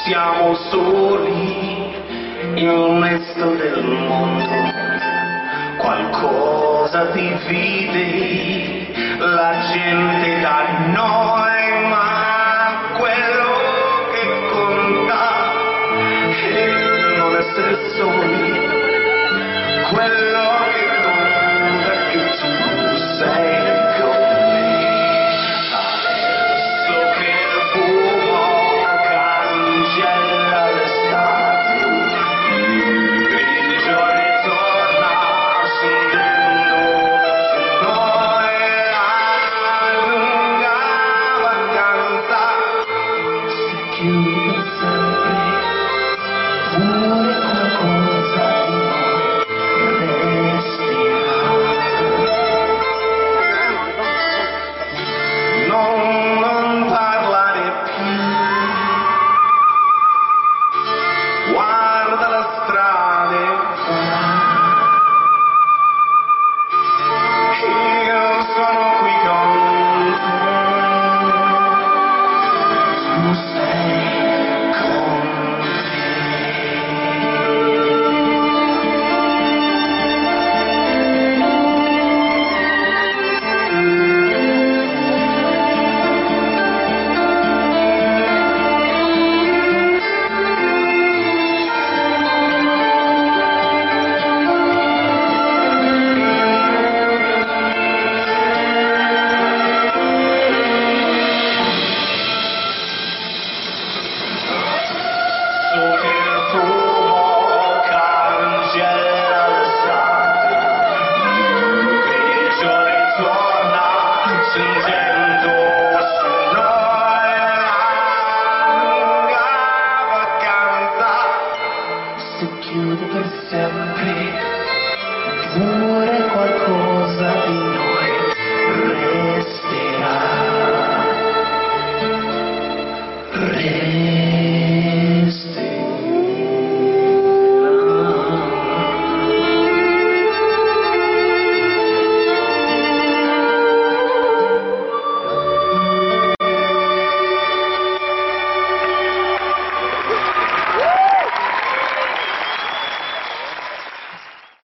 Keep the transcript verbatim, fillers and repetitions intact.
Siamo soli, il resto del mondo qualcosa divide la gente da noi, ma quello che conta è non essere soli. Quello che conta è che tu sei con me. Adesso che il fumo cancella l'estate, il grigio ritorna scendendo su noi. La lunga vacanza si chiude per sempre, pure qualcosa di Non, non parlare più, guarda la strada e va. Io sono qui con te, tu sei con chiude per sempre.